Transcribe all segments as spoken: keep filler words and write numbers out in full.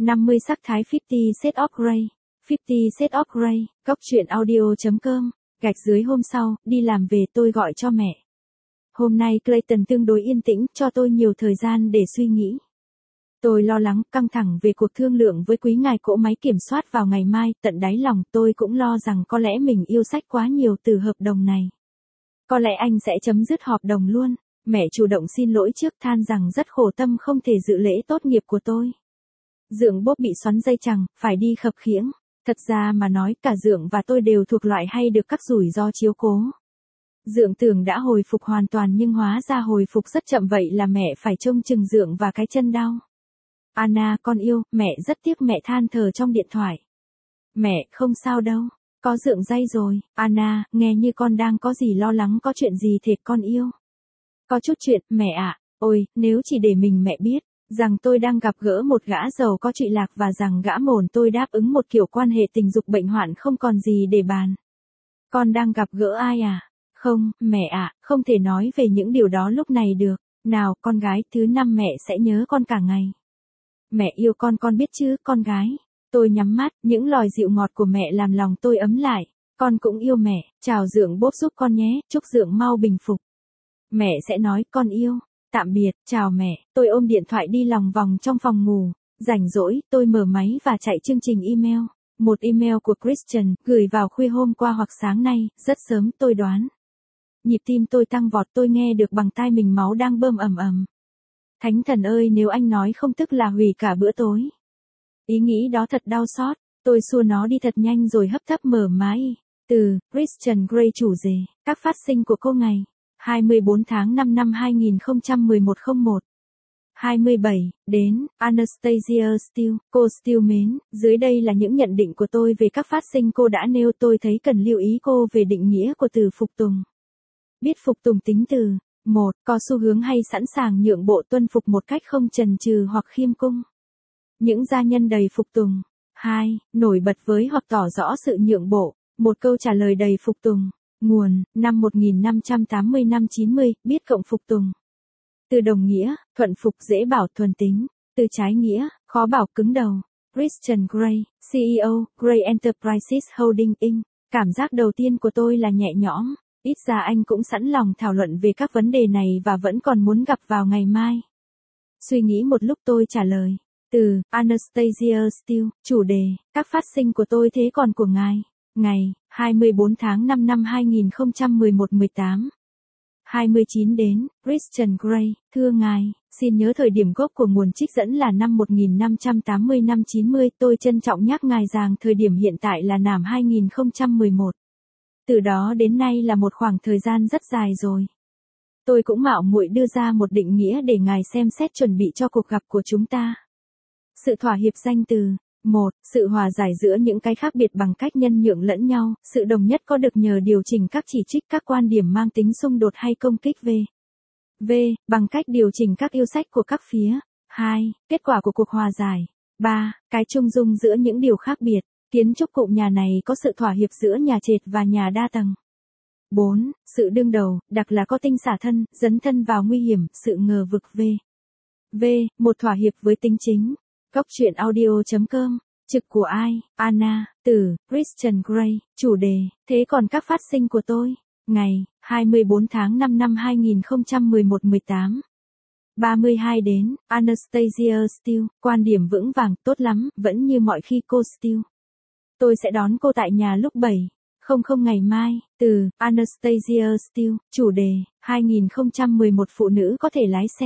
năm mươi sắc thái fifty Shades of Grey. fifty Shades of Grey, góc truyện audio.com, gạch dưới hôm sau, đi làm về tôi gọi cho mẹ. Hôm nay Clayton tương đối yên tĩnh, cho tôi nhiều thời gian để suy nghĩ. Tôi lo lắng, căng thẳng về cuộc thương lượng với quý ngài cỗ máy kiểm soát vào ngày mai, tận đáy lòng tôi cũng lo rằng có lẽ mình yêu sách quá nhiều từ hợp đồng này. Có lẽ anh sẽ chấm dứt hợp đồng luôn. Mẹ chủ động xin lỗi trước, than rằng rất khổ tâm không thể dự lễ tốt nghiệp của tôi. Dượng Bob bị xoắn dây chằng, phải đi khập khiễng. Thật ra mà nói, cả Dượng và tôi đều thuộc loại hay được các rủi ro chiếu cố. Dượng tưởng đã hồi phục hoàn toàn nhưng hóa ra hồi phục rất chậm, vậy là mẹ phải trông chừng Dượng và cái chân đau. Anna, con yêu, mẹ rất tiếc, mẹ than thở trong điện thoại. Mẹ, không sao đâu, có Dượng dây rồi. Anna, nghe như con đang có gì lo lắng, có chuyện gì thiệt con yêu? Có chút chuyện, mẹ ạ. Ôi, nếu chỉ để mình mẹ biết, rằng tôi đang gặp gỡ một gã giàu có trụy lạc và rằng gã mồn tôi đáp ứng một kiểu quan hệ tình dục bệnh hoạn không còn gì để bàn. Con đang gặp gỡ ai à? Không, mẹ ạ, không thể nói về những điều đó lúc này được. Nào, con gái, thứ năm mẹ sẽ nhớ con cả ngày. Mẹ yêu con, con biết chứ, con gái. Tôi nhắm mắt, những lời dịu ngọt của mẹ làm lòng tôi ấm lại. Con cũng yêu mẹ, chào Dượng Bob giúp con nhé, chúc Dượng mau bình phục. Mẹ sẽ nói, con yêu. Tạm biệt, chào mẹ. Tôi ôm điện thoại đi lòng vòng trong phòng ngủ. Rảnh rỗi, tôi mở máy và chạy chương trình email. Một email của Christian, gửi vào khuya hôm qua hoặc sáng nay, rất sớm tôi đoán. Nhịp tim tôi tăng vọt, tôi nghe được bằng tai mình máu đang bơm ầm ầm. Thánh thần ơi, nếu anh nói không tức là hủy cả bữa tối. Ý nghĩ đó thật đau xót, tôi xua nó đi thật nhanh rồi hấp tấp mở máy. Từ Christian Grey, chủ đề, các phát sinh của cô ngày hai mươi bốn tháng năm năm hai nghìn không trăm mười một không một. hai mươi bảy, đến, Anastasia Steele, cô Steele mến, dưới đây là những nhận định của tôi về các phát sinh cô đã nêu. Tôi thấy cần lưu ý cô về định nghĩa của từ phục tùng. Biết phục tùng tính từ một. Có xu hướng hay sẵn sàng nhượng bộ, tuân phục một cách không chần chừ hoặc khiêm cung. Những gia nhân đầy phục tùng. hai. Nổi bật với hoặc tỏ rõ sự nhượng bộ. Một câu trả lời đầy phục tùng. Nguồn, năm một nghìn năm trăm tám mươi năm chín mươi, biết cộng phục tùng. Từ đồng nghĩa, thuận phục, dễ bảo, thuần tính. Từ trái nghĩa, khó bảo, cứng đầu. Christian Grey, xê e ô, Grey Enterprises Holding Incorporated. Cảm giác đầu tiên của tôi là nhẹ nhõm. Ít ra anh cũng sẵn lòng thảo luận về các vấn đề này và vẫn còn muốn gặp vào ngày mai. Suy nghĩ một lúc tôi trả lời. Từ Anastasia Steele, chủ đề, các phát sinh của tôi thế còn của ngài. Ngày hai mươi bốn tháng năm năm hai nghìn không trăm mười một mười tám. hai mươi chín đến, Christian Grey, thưa ngài, xin nhớ thời điểm gốc của nguồn trích dẫn là năm một nghìn năm trăm tám mươi năm chín mươi. Tôi trân trọng nhắc ngài rằng thời điểm hiện tại là năm hai nghìn không trăm mười một. Từ đó đến nay là một khoảng thời gian rất dài rồi. Tôi cũng mạo muội đưa ra một định nghĩa để ngài xem xét chuẩn bị cho cuộc gặp của chúng ta. Sự thỏa hiệp danh từ. một. Sự hòa giải giữa những cái khác biệt bằng cách nhân nhượng lẫn nhau, sự đồng nhất có được nhờ điều chỉnh các chỉ trích, các quan điểm mang tính xung đột hay công kích về. V. Bằng cách điều chỉnh các yêu sách của các phía. hai. Kết quả của cuộc hòa giải. ba. Cái chung dung giữa những điều khác biệt. Kiến trúc cụm nhà này có sự thỏa hiệp giữa nhà trệt và nhà đa tầng. bốn. Sự đương đầu, đặc là có tinh xả thân, dấn thân vào nguy hiểm, sự ngờ vực. V. V. Một thỏa hiệp với tính chính. Góc truyện audio.com, trực của ai? Anna, từ Christian Grey, chủ đề, thế còn các phát sinh của tôi? Ngày hai mươi bốn tháng năm năm hai nghìn không trăm mười một mười tám. ba mươi hai đến, Anastasia Steele, quan điểm vững vàng, tốt lắm, vẫn như mọi khi cô Steele. Tôi sẽ đón cô tại nhà lúc bảy không không ngày mai. Từ Anastasia Steele, chủ đề, hai nghìn không trăm mười một phụ nữ có thể lái xe.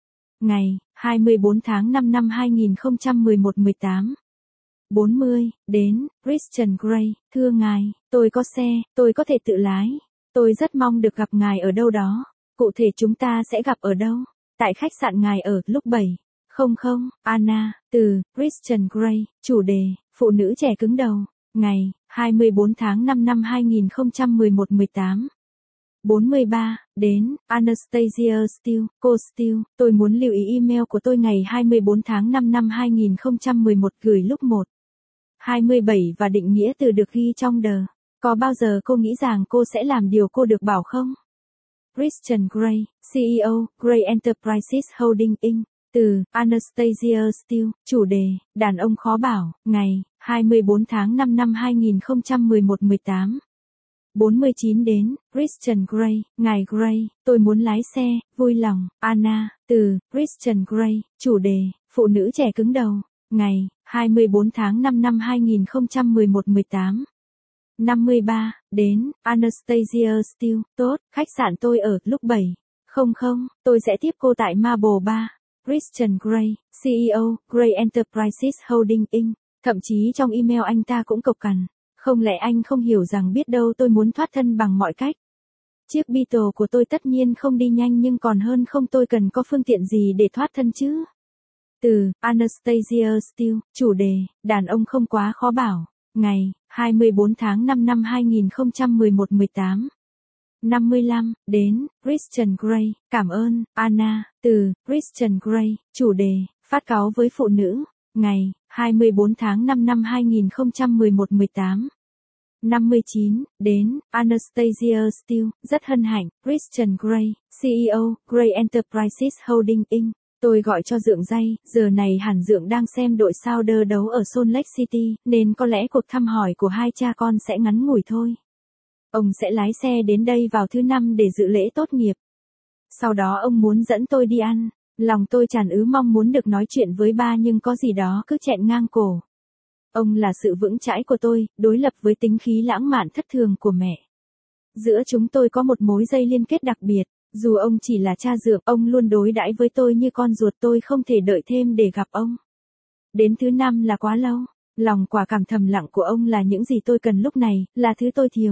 Ngày hai mươi bốn tháng năm năm hai nghìn không trăm mười một mười tám. bốn mươi, đến, Christian Grey, thưa ngài, tôi có xe, tôi có thể tự lái. Tôi rất mong được gặp ngài ở đâu đó. Cụ thể chúng ta sẽ gặp ở đâu? Tại khách sạn ngài ở, lúc bảy không không. Anna, từ Christian Grey, chủ đề, phụ nữ trẻ cứng đầu. Ngày hai mươi bốn tháng năm năm hai nghìn không trăm mười một mười tám. bốn mươi ba, đến, Anastasia Steele, cô Steele, tôi muốn lưu ý email của tôi ngày hai mươi bốn tháng năm năm hai nghìn không trăm mười một, gửi lúc một hai mươi bảy và định nghĩa từ được ghi trong đờ. Có bao giờ cô nghĩ rằng cô sẽ làm điều cô được bảo không? Christian Grey, xê e ô, Grey Enterprises Holding Incorporated. Từ Anastasia Steele, chủ đề, đàn ông khó bảo, ngày, hai mươi bốn tháng năm năm hai nghìn không trăm mười một mười tám. bốn mươi chín đến, Christian Grey, ngài Grey, tôi muốn lái xe, vui lòng, Anna, từ Christian Grey, chủ đề, phụ nữ trẻ cứng đầu, ngày, hai mươi bốn tháng năm năm hai nghìn không trăm mười một mười tám. năm mươi ba, đến, Anastasia Steele, tốt, khách sạn tôi ở, lúc bảy. Không không, tôi sẽ tiếp cô tại Marble Bar. Christian Grey, xê e ô, Grey Enterprises Holding Incorporated. Thậm chí trong email anh ta cũng cộc cằn. Không lẽ anh không hiểu rằng biết đâu tôi muốn thoát thân bằng mọi cách. Chiếc Beetle của tôi tất nhiên không đi nhanh nhưng còn hơn không tôi cần có phương tiện gì để thoát thân chứ. Từ Anastasia Steele, chủ đề, đàn ông không quá khó bảo, ngày, hai mươi bốn tháng năm năm hai nghìn không trăm mười một mười tám. năm mươi lăm, đến, Christian Grey, cảm ơn, Anna, từ Christian Grey, chủ đề, phát cáu với phụ nữ, ngày, hai mươi bốn tháng năm năm hai nghìn không trăm mười một mười tám. năm mươi chín, đến, Anastasia Steele, rất hân hạnh, Christian Grey, xê e ô, Grey Enterprises Holding Incorporated. Tôi gọi cho Dượng dây, giờ này hẳn Dượng đang xem đội Sounder đấu ở Salt Lake City, nên có lẽ cuộc thăm hỏi của hai cha con sẽ ngắn ngủi thôi. Ông sẽ lái xe đến đây vào thứ năm để dự lễ tốt nghiệp. Sau đó ông muốn dẫn tôi đi ăn. Lòng tôi tràn ứ mong muốn được nói chuyện với ba nhưng có gì đó cứ chẹn ngang cổ. Ông là sự vững chãi của tôi, đối lập với tính khí lãng mạn thất thường của mẹ. Giữa chúng tôi có một mối dây liên kết đặc biệt. Dù ông chỉ là cha Dượng, ông luôn đối đãi với tôi như con ruột, tôi không thể đợi thêm để gặp ông. Đến thứ năm là quá lâu. Lòng quả cảm thầm lặng của ông là những gì tôi cần lúc này, là thứ tôi thiếu.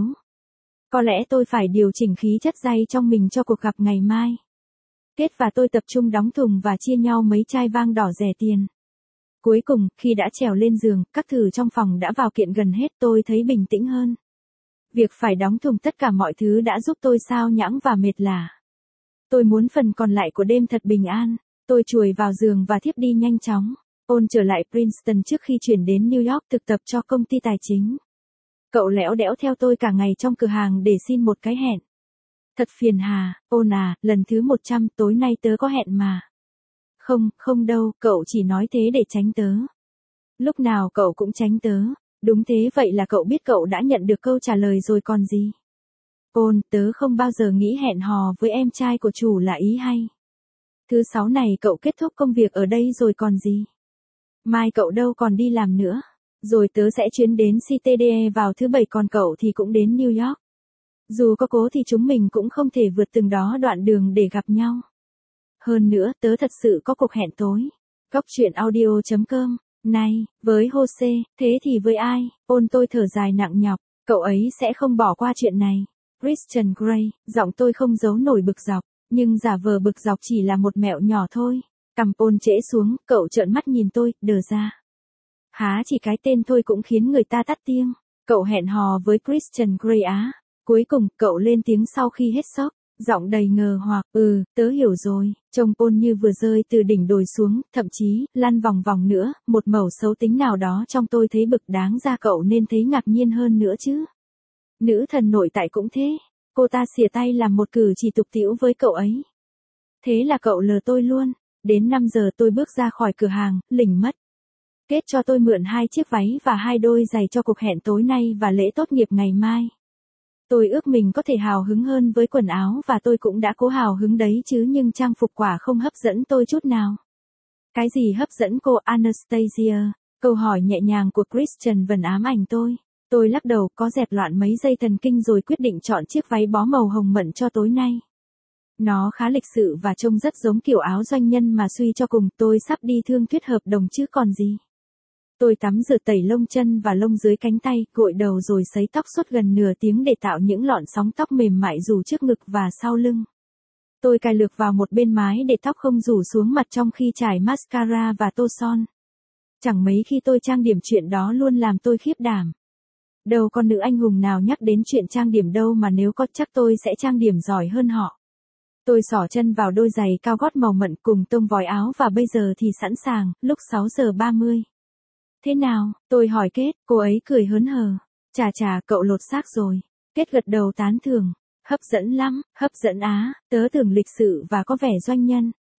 Có lẽ tôi phải điều chỉnh khí chất day trong mình cho cuộc gặp ngày mai. Kết và tôi tập trung đóng thùng và chia nhau mấy chai vang đỏ rẻ tiền. Cuối cùng, khi đã trèo lên giường, các thử trong phòng đã vào kiện gần hết, tôi thấy bình tĩnh hơn. Việc phải đóng thùng tất cả mọi thứ đã giúp tôi sao nhãng và mệt lả. Tôi muốn phần còn lại của đêm thật bình an. Tôi chuồi vào giường và thiếp đi nhanh chóng. Ôn trở lại Princeton trước khi chuyển đến New York thực tập cho công ty tài chính. Cậu lẽo đẽo theo tôi cả ngày trong cửa hàng để xin một cái hẹn. Thật phiền hà, Ôn à, lần thứ một trăm tối nay tớ có hẹn mà. Không, không đâu, cậu chỉ nói thế để tránh tớ. Lúc nào cậu cũng tránh tớ. Đúng thế, vậy là cậu biết cậu đã nhận được câu trả lời rồi còn gì. Ôn, tớ không bao giờ nghĩ hẹn hò với em trai của chủ là ý hay. Thứ sáu này cậu kết thúc công việc ở đây rồi còn gì. Mai cậu đâu còn đi làm nữa. Rồi tớ sẽ chuyến đến xê tê đê e vào thứ bảy, còn cậu thì cũng đến New York. Dù có cố thì chúng mình cũng không thể vượt từng đó đoạn đường để gặp nhau. Hơn nữa, tớ thật sự có cuộc hẹn tối. Góc truyện audio chấm com. Này, với Jose, thế thì với ai? Ôn, tôi thở dài nặng nhọc, cậu ấy sẽ không bỏ qua chuyện này. Christian Grey, giọng tôi không giấu nổi bực dọc, nhưng giả vờ bực dọc chỉ là một mẹo nhỏ thôi. Cằm Ôn trễ xuống, cậu trợn mắt nhìn tôi, đờ ra. Há chỉ cái tên thôi cũng khiến người ta tắt tiếng. Cậu hẹn hò với Christian Grey á? Cuối cùng, cậu lên tiếng sau khi hết sốc, giọng đầy ngờ hoặc, ừ, tớ hiểu rồi. Trông Ôn như vừa rơi từ đỉnh đồi xuống, thậm chí, lăn vòng vòng nữa, một mẩu xấu tính nào đó trong tôi thấy bực, đáng ra cậu nên thấy ngạc nhiên hơn nữa chứ. Nữ thần nội tại cũng thế. Cô ta xìa tay làm một cử chỉ tục tĩu với cậu ấy. Thế là cậu lờ tôi luôn. Đến năm giờ tôi bước ra khỏi cửa hàng, lỉnh mất. Kết cho tôi mượn hai chiếc váy và hai đôi giày cho cuộc hẹn tối nay và lễ tốt nghiệp ngày mai. Tôi ước mình có thể hào hứng hơn với quần áo và tôi cũng đã cố hào hứng đấy chứ, nhưng trang phục quả không hấp dẫn tôi chút nào. Cái gì hấp dẫn cô Anastasia? Câu hỏi nhẹ nhàng của Christian vần ám ảnh tôi. Tôi lắc đầu, có dẹp loạn mấy dây thần kinh rồi quyết định chọn chiếc váy bó màu hồng mận cho tối nay. Nó khá lịch sự và trông rất giống kiểu áo doanh nhân mà suy cho cùng tôi sắp đi thương thuyết hợp đồng chứ còn gì. Tôi tắm rửa tẩy lông chân và lông dưới cánh tay, gội đầu rồi sấy tóc suốt gần nửa tiếng để tạo những lọn sóng tóc mềm mại rủ trước ngực và sau lưng. Tôi cài lược vào một bên mái để tóc không rủ xuống mặt trong khi trải mascara và tô son. Chẳng mấy khi tôi trang điểm, chuyện đó luôn làm tôi khiếp đảm. Đâu con nữ anh hùng nào nhắc đến chuyện trang điểm đâu, mà nếu có chắc tôi sẽ trang điểm giỏi hơn họ. Tôi xỏ chân vào đôi giày cao gót màu mận cùng tông vòi áo và bây giờ thì sẵn sàng, lúc sáu giờ ba mươi. Thế nào? Tôi hỏi Kết, cô ấy cười hớn hở. Chà chà, cậu lột xác rồi. Kết gật đầu tán thưởng. Hấp dẫn lắm, hấp dẫn á, tớ tưởng lịch sự và có vẻ doanh nhân.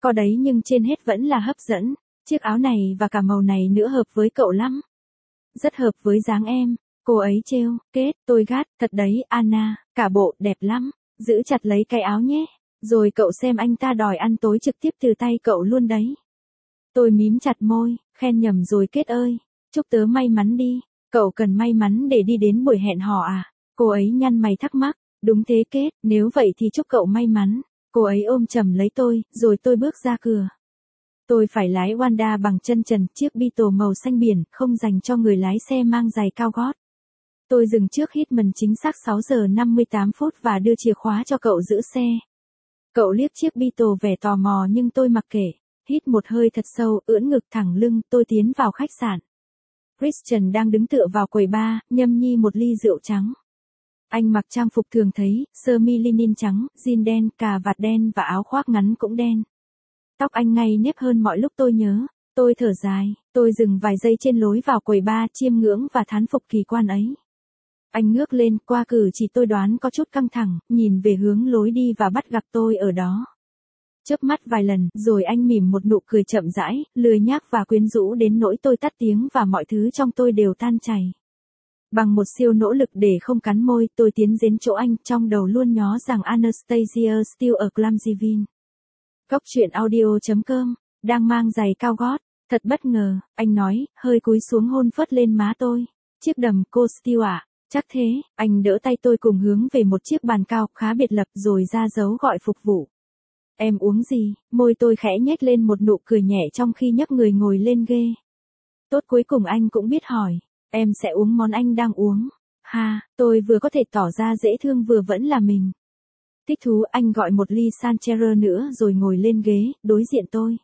Có đấy nhưng trên hết vẫn là hấp dẫn. Chiếc áo này và cả màu này nữa hợp với cậu lắm. Rất hợp với dáng em. Cô ấy trêu, kết, tôi gắt, thật đấy, Anna, cả bộ, đẹp lắm. Giữ chặt lấy cái áo nhé. Rồi cậu xem anh ta đòi ăn tối trực tiếp từ tay cậu luôn đấy. Tôi mím chặt môi, khen nhầm rồi Kết ơi. Chúc tớ may mắn đi. Cậu cần may mắn để đi đến buổi hẹn hò à? Cô ấy nhăn mày thắc mắc. Đúng thế Kết, nếu vậy thì chúc cậu may mắn. Cô ấy ôm chầm lấy tôi, rồi tôi bước ra cửa. Tôi phải lái Wanda bằng chân trần, chiếc Beetle màu xanh biển, không dành cho người lái xe mang giày cao gót. Tôi dừng trước Hitman chính xác sáu giờ năm mươi tám phút và đưa chìa khóa cho cậu giữ xe. Cậu liếc chiếc Beetle vẻ tò mò nhưng tôi mặc kệ. Hít một hơi thật sâu, ưỡn ngực thẳng lưng, tôi tiến vào khách sạn. Christian đang đứng tựa vào quầy bar, nhâm nhi một ly rượu trắng. Anh mặc trang phục thường thấy, sơ mi linin trắng, jean đen, cà vạt đen và áo khoác ngắn cũng đen. Tóc anh ngay nếp hơn mọi lúc tôi nhớ. Tôi thở dài, tôi dừng vài giây trên lối vào quầy bar chiêm ngưỡng và thán phục kỳ quan ấy. Anh ngước lên, qua cử chỉ tôi đoán có chút căng thẳng, nhìn về hướng lối đi và bắt gặp tôi ở đó. Chớp mắt vài lần, rồi anh mỉm một nụ cười chậm rãi, lười nhác và quyến rũ đến nỗi tôi tắt tiếng và mọi thứ trong tôi đều tan chảy. Bằng một siêu nỗ lực để không cắn môi, tôi tiến đến chỗ anh, trong đầu luôn nhó rằng Anastasia Steele ở Clumsyville. Góc truyện audio chấm com, đang mang giày cao gót, thật bất ngờ, anh nói, hơi cúi xuống hôn phớt lên má tôi. Chiếc đầm cô Steele ạ, chắc thế, anh đỡ tay tôi cùng hướng về một chiếc bàn cao khá biệt lập rồi ra dấu gọi phục vụ. Em uống gì? Môi tôi khẽ nhếch lên một nụ cười nhẹ trong khi nhấc người ngồi lên ghê. Tốt cuối cùng anh cũng biết hỏi. Em sẽ uống món anh đang uống. Ha, tôi vừa có thể tỏ ra dễ thương vừa vẫn là mình. Thích thú anh gọi một ly Sancerre nữa rồi ngồi lên ghế, đối diện tôi.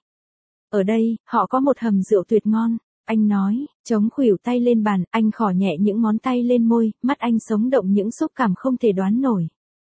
Ở đây, họ có một hầm rượu tuyệt ngon. Anh nói, chống khuỷu tay lên bàn, anh khỏ nhẹ những ngón tay lên môi, mắt anh sống động những xúc cảm không thể đoán nổi.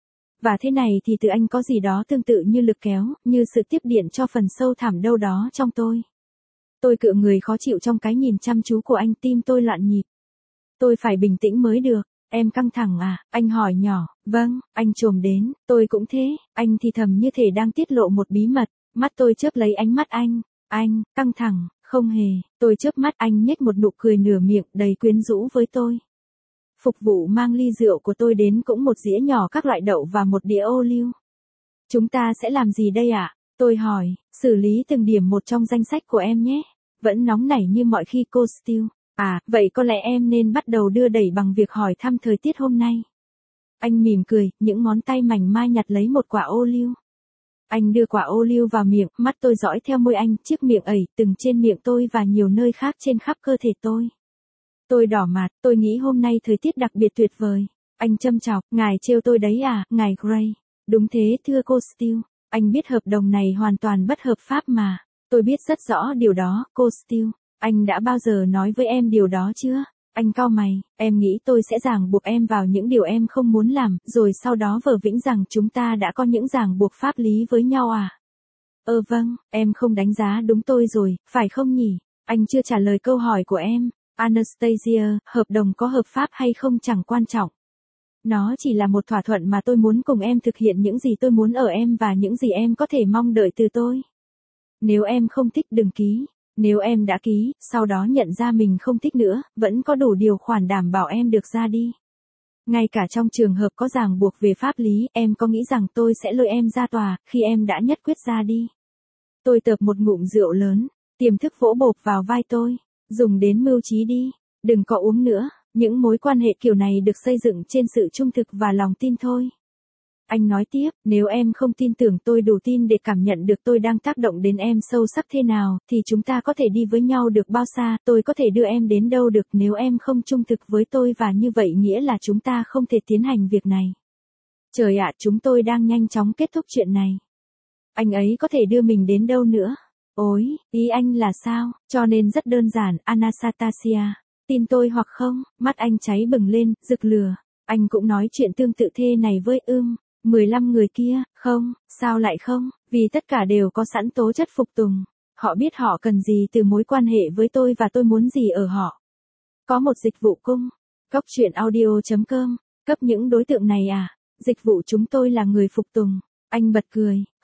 Và thế này thì từ anh có gì đó tương tự như lực kéo, như sự tiếp điện cho phần sâu thẳm đâu đó trong tôi. Tôi cựa người khó chịu trong cái nhìn chăm chú của anh, tim tôi loạn nhịp. Tôi phải bình tĩnh mới được. Em căng thẳng à? Anh hỏi nhỏ. Vâng, anh chồm đến. Tôi cũng thế. Anh thì thầm như thể đang tiết lộ một bí mật. Mắt tôi chớp lấy ánh mắt anh. Anh, căng thẳng, không hề. Tôi chớp mắt anh nhếch một nụ cười nửa miệng đầy quyến rũ với tôi. Phục vụ mang ly rượu của tôi đến cũng một dĩa nhỏ các loại đậu và một đĩa ô liu. Chúng ta sẽ làm gì đây ạ? À? Tôi hỏi, xử lý từng điểm một trong danh sách của em nhé. Vẫn nóng nảy như mọi khi cô Steele. À, vậy có lẽ em nên bắt đầu đưa đẩy bằng việc hỏi thăm thời tiết hôm nay. Anh mỉm cười, những ngón tay mảnh mai nhặt lấy một quả ô liu. Anh đưa quả ô liu vào miệng, mắt tôi dõi theo môi anh, chiếc miệng ẩy, từng trên miệng tôi và nhiều nơi khác trên khắp cơ thể tôi. Tôi đỏ mặt, tôi nghĩ hôm nay thời tiết đặc biệt tuyệt vời. Anh châm chọc, ngài trêu tôi đấy à, ngài Gray. Đúng thế thưa cô Steele, anh biết hợp đồng này hoàn toàn bất hợp pháp mà. Tôi biết rất rõ điều đó, cô Steele. Anh đã bao giờ nói với em điều đó chưa? Anh cau mày, em nghĩ tôi sẽ ràng buộc em vào những điều em không muốn làm, rồi sau đó vờ vĩnh rằng chúng ta đã có những ràng buộc pháp lý với nhau à? Ờ vâng, em không đánh giá đúng tôi rồi, phải không nhỉ? Anh chưa trả lời câu hỏi của em. Anastasia, hợp đồng có hợp pháp hay không chẳng quan trọng. Nó chỉ là một thỏa thuận mà tôi muốn cùng em thực hiện những gì tôi muốn ở em và những gì em có thể mong đợi từ tôi. Nếu em không thích đừng ký. Nếu em đã ký, sau đó nhận ra mình không thích nữa, vẫn có đủ điều khoản đảm bảo em được ra đi. Ngay cả trong trường hợp có ràng buộc về pháp lý, em có nghĩ rằng tôi sẽ lôi em ra tòa, khi em đã nhất quyết ra đi. Tôi tợp một ngụm rượu lớn, tiềm thức vỗ bộp vào vai tôi. Dùng đến mưu trí đi, đừng có uống nữa, những mối quan hệ kiểu này được xây dựng trên sự trung thực và lòng tin thôi. Anh nói tiếp, nếu em không tin tưởng tôi đủ tin để cảm nhận được tôi đang tác động đến em sâu sắc thế nào, thì chúng ta có thể đi với nhau được bao xa, tôi có thể đưa em đến đâu được nếu em không trung thực với tôi và như vậy nghĩa là chúng ta không thể tiến hành việc này. Trời ạ, chúng tôi đang nhanh chóng kết thúc chuyện này. Anh ấy có thể đưa mình đến đâu nữa? Ôi, ý anh là sao? Cho nên rất đơn giản, Anastasia. Tin tôi hoặc không? Mắt anh cháy bừng lên, rực lửa. Anh cũng nói chuyện tương tự thế này với ưm, mười lăm người kia, không, sao lại không? Vì tất cả đều có sẵn tố chất phục tùng. Họ biết họ cần gì từ mối quan hệ với tôi và tôi muốn gì ở họ. Có một dịch vụ cung. Góc truyện audio chấm com. Cấp những đối tượng này à? Dịch vụ chúng tôi là người phục tùng. Anh bật cười,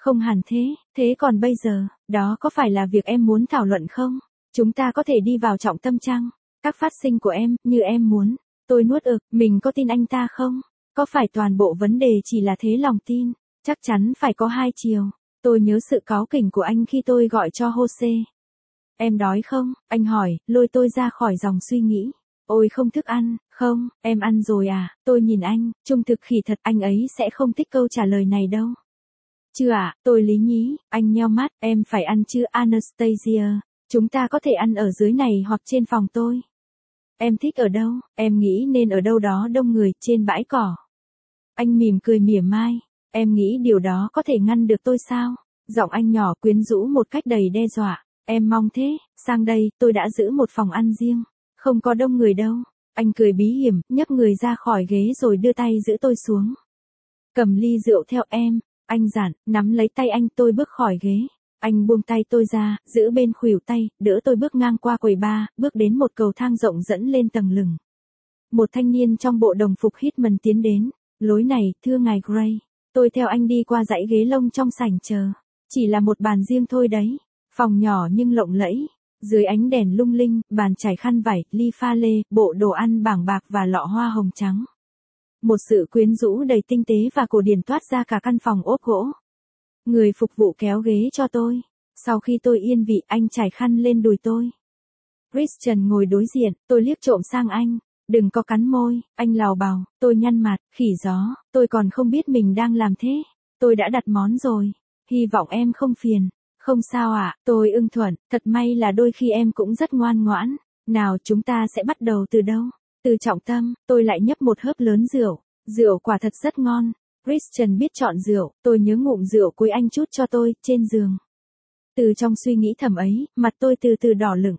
Không hẳn thế, thế còn bây giờ, đó có phải là việc em muốn thảo luận không? Chúng ta có thể đi vào trọng tâm chăng? Các phát sinh của em, như em muốn. Tôi nuốt ực, mình có tin anh ta không? Có phải toàn bộ vấn đề chỉ là thế lòng tin? Chắc chắn phải có hai chiều. Tôi nhớ sự cáu kỉnh của anh khi tôi gọi cho Jose. Em đói không? Anh hỏi, lôi tôi ra khỏi dòng suy nghĩ. Ôi không thức ăn, không, em ăn rồi à? Tôi nhìn anh, trung thực khỉ thật, anh ấy sẽ không thích câu trả lời này đâu. Chưa ạ, à, tôi lý nhí, anh nheo mắt, em phải ăn chứ Anastasia. Chúng ta có thể ăn ở dưới này hoặc trên phòng tôi. Em thích ở đâu? Em nghĩ nên ở đâu đó đông người, trên bãi cỏ. Anh mỉm cười mỉa mai. Em nghĩ điều đó có thể ngăn được tôi sao? Giọng anh nhỏ quyến rũ một cách đầy đe dọa. Em mong thế, sang đây, tôi đã giữ một phòng ăn riêng. Không có đông người đâu. Anh cười bí hiểm, nhấc người ra khỏi ghế rồi đưa tay giữ tôi xuống. Cầm ly rượu theo em. Anh dặn, nắm lấy tay anh, tôi bước khỏi ghế. Anh buông tay tôi ra, giữ bên khuỷu tay, đỡ tôi bước ngang qua quầy bar, bước đến một cầu thang rộng dẫn lên tầng lửng. Một thanh niên trong bộ đồng phục Hitman tiến đến. Lối này, thưa ngài Gray. Tôi theo anh đi qua dãy ghế lông trong sảnh chờ. Chỉ là một bàn riêng thôi đấy. Phòng nhỏ nhưng lộng lẫy. Dưới ánh đèn lung linh, bàn trải khăn vải, ly pha lê, bộ đồ ăn bảng bạc và lọ hoa hồng trắng. Một sự quyến rũ đầy tinh tế và cổ điển toát ra cả căn phòng ốp gỗ. Người phục vụ kéo ghế cho tôi. Sau khi tôi yên vị, anh trải khăn lên đùi tôi. Christian ngồi đối diện, tôi liếc trộm sang anh. Đừng có cắn môi, anh lào bào, tôi nhăn mặt, khỉ gió, tôi còn không biết mình đang làm thế. Tôi đã đặt món rồi. Hy vọng em không phiền. Không sao ạ, à, tôi ưng thuận, thật may là đôi khi em cũng rất ngoan ngoãn. Nào chúng ta sẽ bắt đầu từ đâu? Từ trọng tâm, tôi lại nhấp một hớp lớn rượu. Rượu quả thật rất ngon. Christian biết chọn rượu, tôi nhớ ngụm rượu cuối anh chút cho tôi, trên giường. Từ trong suy nghĩ thầm ấy, mặt tôi từ từ đỏ lửng.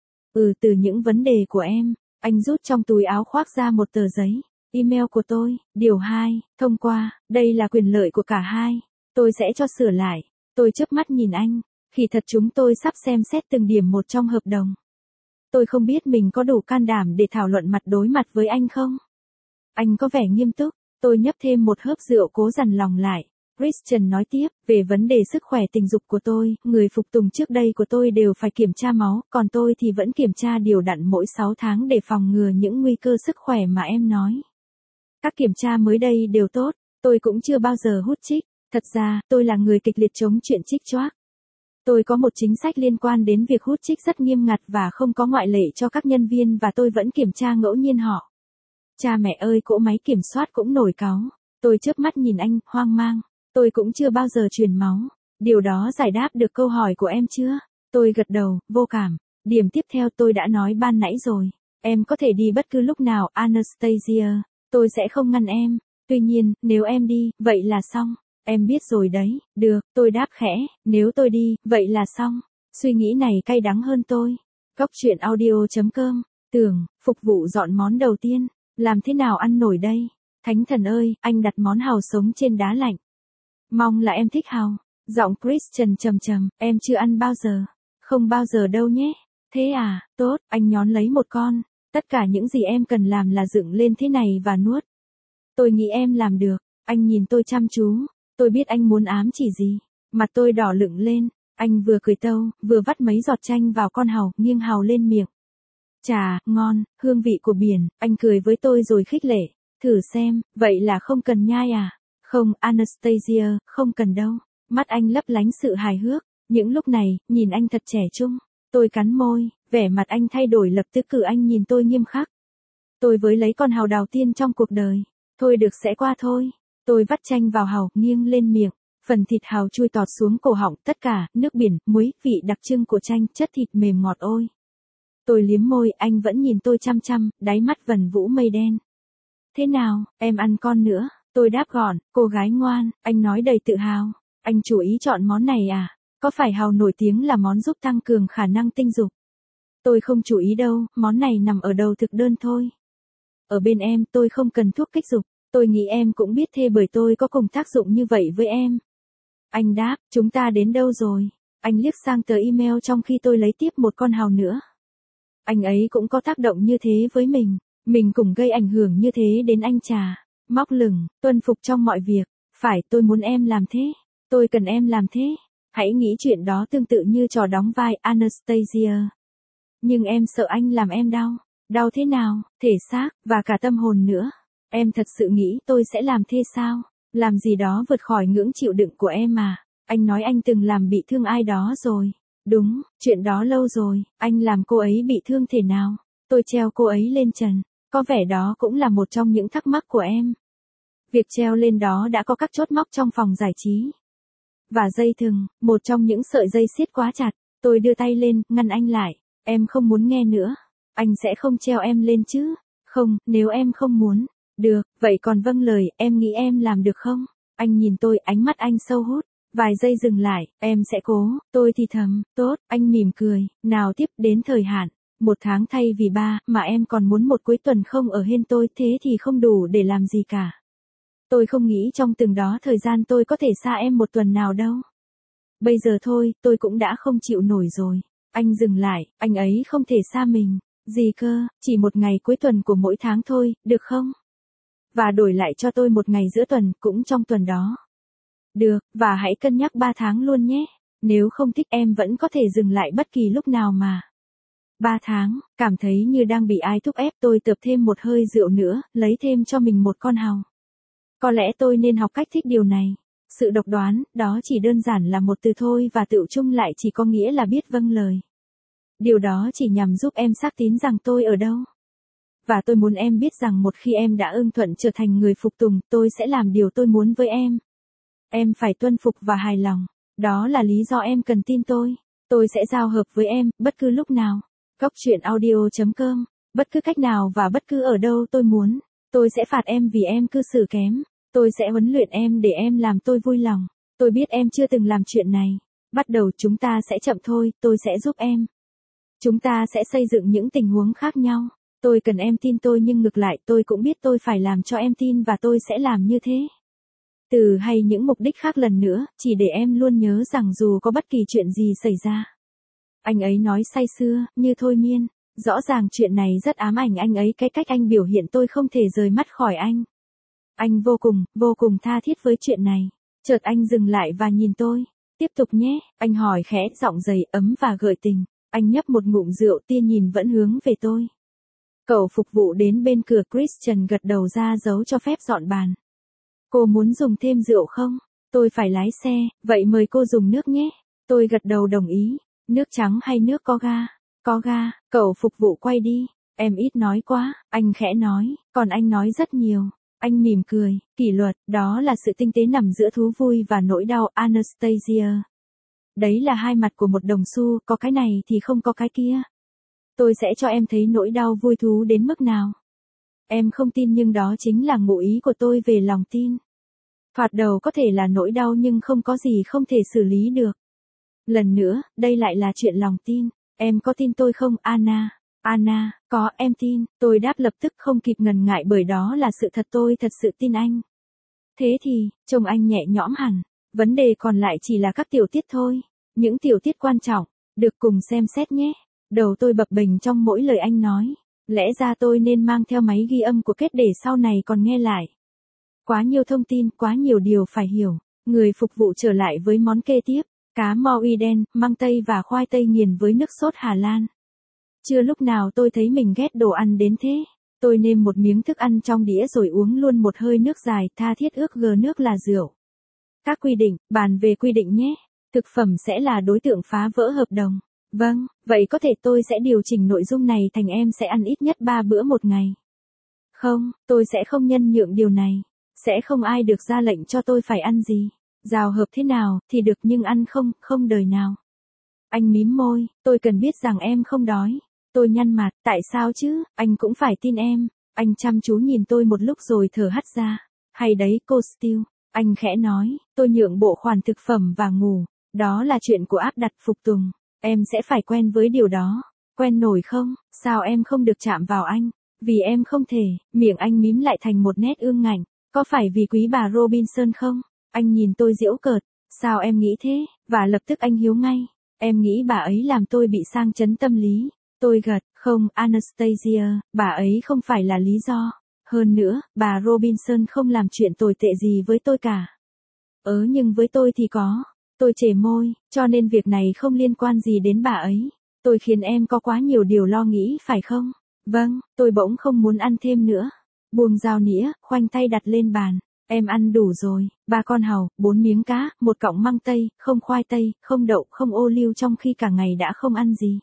Ừ, từ những vấn đề của em. Anh rút trong túi áo khoác ra một tờ giấy. Email của tôi, điều hai, thông qua, đây là quyền lợi của cả hai. Tôi sẽ cho sửa lại. Tôi chớp mắt nhìn anh. Khi thật chúng tôi sắp xem xét từng điểm một trong hợp đồng. Tôi không biết mình có đủ can đảm để thảo luận mặt đối mặt với anh không? Anh có vẻ nghiêm túc. Tôi nhấp thêm một hớp rượu cố dằn lòng lại. Christian nói tiếp, về vấn đề sức khỏe tình dục của tôi, người phục tùng trước đây của tôi đều phải kiểm tra máu, còn tôi thì vẫn kiểm tra đều đặn mỗi sáu tháng để phòng ngừa những nguy cơ sức khỏe mà em nói. Các kiểm tra mới đây đều tốt, tôi cũng chưa bao giờ hút chích. Thật ra, tôi là người kịch liệt chống chuyện chích choác. Tôi có một chính sách liên quan đến việc hút chích rất nghiêm ngặt và không có ngoại lệ cho các nhân viên và tôi vẫn kiểm tra ngẫu nhiên họ. Cha mẹ ơi, cỗ máy kiểm soát cũng nổi cáu. Tôi chớp mắt nhìn anh, hoang mang. Tôi cũng chưa bao giờ truyền máu. Điều đó giải đáp được câu hỏi của em chưa? Tôi gật đầu, vô cảm. Điểm tiếp theo tôi đã nói ban nãy rồi. Em có thể đi bất cứ lúc nào, Anastasia. Tôi sẽ không ngăn em. Tuy nhiên, nếu em đi, vậy là xong. Em biết rồi đấy. Được, tôi đáp khẽ. Nếu tôi đi, vậy là xong. Suy nghĩ này cay đắng hơn tôi. Góc truyện audio chấm com. Tưởng, phục vụ dọn món đầu tiên. Làm thế nào ăn nổi đây? Thánh thần ơi, anh đặt món hàu sống trên đá lạnh. Mong là em thích hàu. Giọng Christian trầm trầm, em chưa ăn bao giờ. Không bao giờ đâu nhé. Thế à, tốt, anh nhón lấy một con. Tất cả những gì em cần làm là dựng lên thế này và nuốt. Tôi nghĩ em làm được. Anh nhìn tôi chăm chú. Tôi biết anh muốn ám chỉ gì. Mặt tôi đỏ lựng lên. Anh vừa cười tâu, vừa vắt mấy giọt chanh vào con hàu, nghiêng hàu lên miệng. Chà, ngon, hương vị của biển. Anh cười với tôi rồi khích lệ. Thử xem, vậy là không cần nhai à? Không, Anastasia, không cần đâu. Mắt anh lấp lánh sự hài hước. Những lúc này, nhìn anh thật trẻ trung. Tôi cắn môi, vẻ mặt anh thay đổi lập tức cử anh nhìn tôi nghiêm khắc. Tôi với lấy con hàu đầu tiên trong cuộc đời. Thôi được sẽ qua thôi. Tôi vắt chanh vào hàu, nghiêng lên miệng. Phần thịt hàu chui tọt xuống cổ họng, tất cả, nước biển, muối, vị đặc trưng của chanh, chất thịt mềm ngọt ôi. Tôi liếm môi, anh vẫn nhìn tôi chăm chăm, đáy mắt vần vũ mây đen. Thế nào, em ăn con nữa? Tôi đáp gọn, cô gái ngoan, anh nói đầy tự hào. Anh chú ý chọn món này à? Có phải hàu nổi tiếng là món giúp tăng cường khả năng tinh dục? Tôi không chú ý đâu, món này nằm ở đầu thực đơn thôi. Ở bên em, tôi không cần thuốc kích dục. Tôi nghĩ em cũng biết thế bởi tôi có cùng tác dụng như vậy với em. Anh đáp, chúng ta đến đâu rồi? Anh liếc sang tờ email trong khi tôi lấy tiếp một con hàu nữa. Anh ấy cũng có tác động như thế với mình. Mình cùng gây ảnh hưởng như thế đến anh trà. Móc lửng, tuân phục trong mọi việc. Phải, tôi muốn em làm thế. Tôi cần em làm thế. Hãy nghĩ chuyện đó tương tự như trò đóng vai Anastasia. Nhưng em sợ anh làm em đau. Đau thế nào, thể xác, và cả tâm hồn nữa. Em thật sự nghĩ tôi sẽ làm thế sao? Làm gì đó vượt khỏi ngưỡng chịu đựng của em mà. Anh nói anh từng làm bị thương ai đó rồi. Đúng, chuyện đó lâu rồi, anh làm cô ấy bị thương thế nào? Tôi treo cô ấy lên trần. Có vẻ đó cũng là một trong những thắc mắc của em. Việc treo lên đó đã có các chốt móc trong phòng giải trí. Và dây thừng, một trong những sợi dây siết quá chặt. Tôi đưa tay lên, ngăn anh lại. Em không muốn nghe nữa. Anh sẽ không treo em lên chứ? Không, nếu em không muốn. Được, vậy còn vâng lời, em nghĩ em làm được không? Anh nhìn tôi, ánh mắt anh sâu hút. Vài giây dừng lại, em sẽ cố, tôi thì thầm, tốt, anh mỉm cười, nào tiếp đến thời hạn. Một tháng thay vì ba, mà em còn muốn một cuối tuần không ở bên tôi, thế thì không đủ để làm gì cả. Tôi không nghĩ trong từng đó thời gian tôi có thể xa em một tuần nào đâu. Bây giờ thôi, tôi cũng đã không chịu nổi rồi. Anh dừng lại, anh ấy không thể xa mình. Gì cơ, chỉ một ngày cuối tuần của mỗi tháng thôi, được không? Và đổi lại cho tôi một ngày giữa tuần, cũng trong tuần đó. Được, và hãy cân nhắc ba tháng luôn nhé. Nếu không thích em vẫn có thể dừng lại bất kỳ lúc nào mà. Ba tháng, cảm thấy như đang bị ai thúc ép, tôi tợp thêm một hơi rượu nữa, lấy thêm cho mình một con hàu. Có lẽ tôi nên học cách thích điều này. Sự độc đoán, đó chỉ đơn giản là một từ thôi và tựu chung lại chỉ có nghĩa là biết vâng lời. Điều đó chỉ nhằm giúp em xác tín rằng tôi ở đâu. Và tôi muốn em biết rằng một khi em đã ưng thuận trở thành người phục tùng, tôi sẽ làm điều tôi muốn với em. Em phải tuân phục và hài lòng. Đó là lý do em cần tin tôi. Tôi sẽ giao hợp với em, bất cứ lúc nào. Góc truyện audio chấm com. Bất cứ cách nào và bất cứ ở đâu tôi muốn. Tôi sẽ phạt em vì em cư xử kém. Tôi sẽ huấn luyện em để em làm tôi vui lòng. Tôi biết em chưa từng làm chuyện này. Bắt đầu chúng ta sẽ chậm thôi, tôi sẽ giúp em. Chúng ta sẽ xây dựng những tình huống khác nhau. Tôi cần em tin tôi nhưng ngược lại tôi cũng biết tôi phải làm cho em tin và tôi sẽ làm như thế. Từ hay những mục đích khác lần nữa, chỉ để em luôn nhớ rằng dù có bất kỳ chuyện gì xảy ra. Anh ấy nói say sưa, như thôi miên. Rõ ràng chuyện này rất ám ảnh anh ấy, cái cách anh biểu hiện tôi không thể rời mắt khỏi anh. Anh vô cùng, vô cùng tha thiết với chuyện này. Chợt anh dừng lại và nhìn tôi. Tiếp tục nhé, anh hỏi khẽ, giọng dày, ấm và gợi tình. Anh nhấp một ngụm rượu, tia nhìn vẫn hướng về tôi. Cậu phục vụ đến bên cửa, Christian gật đầu ra dấu cho phép dọn bàn. Cô muốn dùng thêm rượu không? Tôi phải lái xe, vậy mời cô dùng nước nhé. Tôi gật đầu đồng ý. Nước trắng hay nước có ga? Có ga, cậu phục vụ quay đi. Em ít nói quá, anh khẽ nói, còn anh nói rất nhiều. Anh mỉm cười, kỷ luật, đó là sự tinh tế nằm giữa thú vui và nỗi đau, Anastasia. Đấy là hai mặt của một đồng xu, có cái này thì không có cái kia. Tôi sẽ cho em thấy nỗi đau vui thú đến mức nào. Em không tin nhưng đó chính là ngụ ý của tôi về lòng tin. Thoạt đầu có thể là nỗi đau nhưng không có gì không thể xử lý được. Lần nữa, đây lại là chuyện lòng tin. Em có tin tôi không, Anna? Anna, có, em tin. Tôi đáp lập tức không kịp ngần ngại bởi đó là sự thật, tôi thật sự tin anh. Thế thì, trông anh nhẹ nhõm hẳn. Vấn đề còn lại chỉ là các tiểu tiết thôi. Những tiểu tiết quan trọng, được cùng xem xét nhé. Đầu tôi bập bềnh trong mỗi lời anh nói. Lẽ ra tôi nên mang theo máy ghi âm của kết để sau này còn nghe lại. Quá nhiều thông tin, quá nhiều điều phải hiểu. Người phục vụ trở lại với món kế tiếp. Cá moi đen, măng tây và khoai tây nghiền với nước sốt Hà Lan. Chưa lúc nào tôi thấy mình ghét đồ ăn đến thế. Tôi nêm một miếng thức ăn trong đĩa rồi uống luôn một hơi nước dài, tha thiết ước gờ nước là rượu. Các quy định, bàn về quy định nhé. Thực phẩm sẽ là đối tượng phá vỡ hợp đồng. Vâng, vậy có thể tôi sẽ điều chỉnh nội dung này thành em sẽ ăn ít nhất ba bữa một ngày. Không, tôi sẽ không nhân nhượng điều này. Sẽ không ai được ra lệnh cho tôi phải ăn gì. Rào hợp thế nào, thì được nhưng ăn không, không đời nào. Anh mím môi, tôi cần biết rằng em không đói. Tôi nhăn mặt, tại sao chứ, anh cũng phải tin em. Anh chăm chú nhìn tôi một lúc rồi thở hắt ra. Hay đấy, cô Steele. Anh khẽ nói, tôi nhượng bộ khoản thực phẩm và ngủ. Đó là chuyện của áp đặt phục tùng. Em sẽ phải quen với điều đó. Quen nổi không, sao em không được chạm vào anh? Vì em không thể, miệng anh mím lại thành một nét ương ngạnh. Có phải vì quý bà Robinson không? Anh nhìn tôi giễu cợt. Sao em nghĩ thế? Và lập tức anh hiếu ngay. Em nghĩ bà ấy làm tôi bị sang chấn tâm lý. Tôi gật, không, Anastasia, bà ấy không phải là lý do. Hơn nữa, bà Robinson không làm chuyện tồi tệ gì với tôi cả. Ớ nhưng với tôi thì có. Tôi trề môi, cho nên việc này không liên quan gì đến bà ấy. Tôi khiến em có quá nhiều điều lo nghĩ phải không? Vâng, tôi bỗng không muốn ăn thêm nữa. Buông dao nĩa, khoanh tay đặt lên bàn. Em ăn đủ rồi, ba con hàu, bốn miếng cá, một cọng măng tây, không khoai tây, không đậu, không ô liu trong khi cả ngày đã không ăn gì.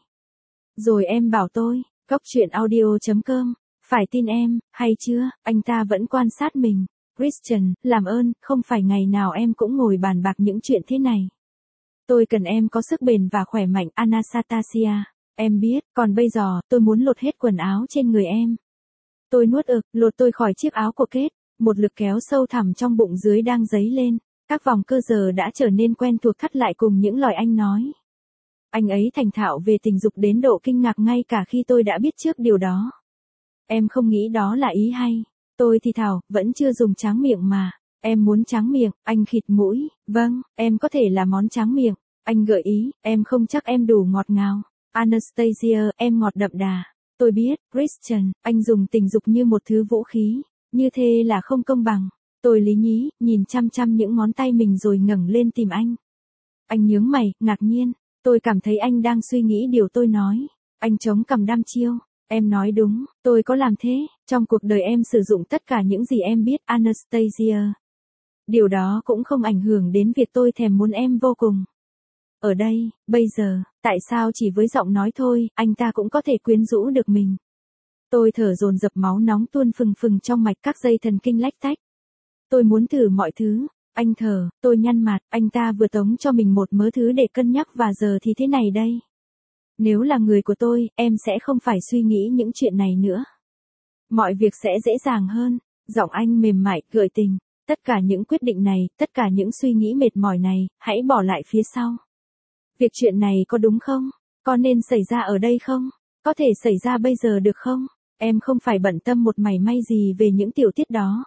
Rồi em bảo tôi, Góc truyện audio.com, phải tin em, hay chưa, anh ta vẫn quan sát mình. Christian, làm ơn, không phải ngày nào em cũng ngồi bàn bạc những chuyện thế này. Tôi cần em có sức bền và khỏe mạnh, Anastasia. Em biết, còn bây giờ, tôi muốn lột hết quần áo trên người em. Tôi nuốt ực, lột tôi khỏi chiếc áo của Kate. Một lực kéo sâu thẳm trong bụng dưới đang dấy lên. Các vòng cơ giờ đã trở nên quen thuộc thắt lại cùng những lời anh nói. Anh ấy thành thạo về tình dục đến độ kinh ngạc ngay cả khi tôi đã biết trước điều đó. Em không nghĩ đó là ý hay. Tôi thì thào, vẫn chưa dùng tráng miệng mà. Em muốn tráng miệng, anh khịt mũi. Vâng, em có thể là món tráng miệng. Anh gợi ý, em không chắc em đủ ngọt ngào. Anastasia, em ngọt đậm đà. Tôi biết, Christian, anh dùng tình dục như một thứ vũ khí. Như thế là không công bằng. Tôi lý nhí, nhìn chăm chăm những ngón tay mình rồi ngẩng lên tìm anh. Anh nhướng mày, ngạc nhiên. Tôi cảm thấy anh đang suy nghĩ điều tôi nói. Anh chống cằm đăm chiêu. Em nói đúng, tôi có làm thế. Trong cuộc đời em sử dụng tất cả những gì em biết, Anastasia. Điều đó cũng không ảnh hưởng đến việc tôi thèm muốn em vô cùng. Ở đây, bây giờ, tại sao chỉ với giọng nói thôi, anh ta cũng có thể quyến rũ được mình. Tôi thở dồn dập, máu nóng tuôn phừng phừng trong mạch, các dây thần kinh lách tách. Tôi muốn thử mọi thứ. Anh thở, tôi nhăn mặt, anh ta vừa tống cho mình một mớ thứ để cân nhắc và giờ thì thế này đây. Nếu là người của tôi, em sẽ không phải suy nghĩ những chuyện này nữa. Mọi việc sẽ dễ dàng hơn. Giọng anh mềm mại, gợi tình. Tất cả những quyết định này, tất cả những suy nghĩ mệt mỏi này, hãy bỏ lại phía sau. Việc chuyện này có đúng không? Có nên xảy ra ở đây không? Có thể xảy ra bây giờ được không? Em không phải bận tâm một mảy may gì về những tiểu tiết đó.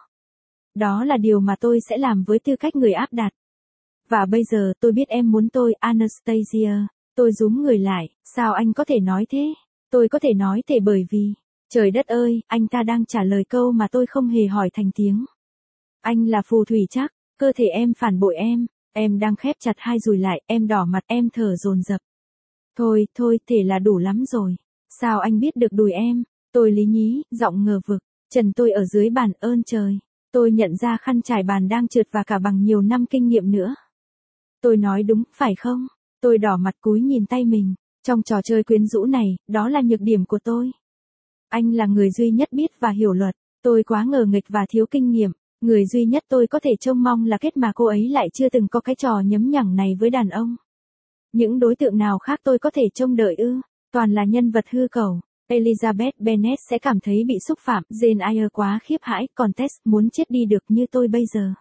Đó là điều mà tôi sẽ làm với tư cách người áp đặt. Và bây giờ tôi biết em muốn tôi, Anastasia. Tôi rúm người lại, sao anh có thể nói thế? Tôi có thể nói thế bởi vì, trời đất ơi, anh ta đang trả lời câu mà tôi không hề hỏi thành tiếng. Anh là phù thủy chắc, cơ thể em phản bội em, em đang khép chặt hai dùi lại, em đỏ mặt, em thở dồn dập. Thôi, thôi, thể là đủ lắm rồi. Sao anh biết được đùi em? Tôi lý nhí, giọng ngờ vực, trần tôi ở dưới bàn, ơn trời. Tôi nhận ra khăn trải bàn đang trượt và cả bằng nhiều năm kinh nghiệm nữa. Tôi nói đúng, phải không? Tôi đỏ mặt cúi nhìn tay mình. Trong trò chơi quyến rũ này, đó là nhược điểm của tôi. Anh là người duy nhất biết và hiểu luật. Tôi quá ngờ nghịch và thiếu kinh nghiệm. Người duy nhất tôi có thể trông mong là Kết mà cô ấy lại chưa từng có cái trò nhấm nhẳng này với đàn ông. Những đối tượng nào khác tôi có thể trông đợi ư? Toàn là nhân vật hư cẩu. Elizabeth Bennet sẽ cảm thấy bị xúc phạm, Jane Eyre quá khiếp hãi, còn Tess muốn chết đi được như tôi bây giờ.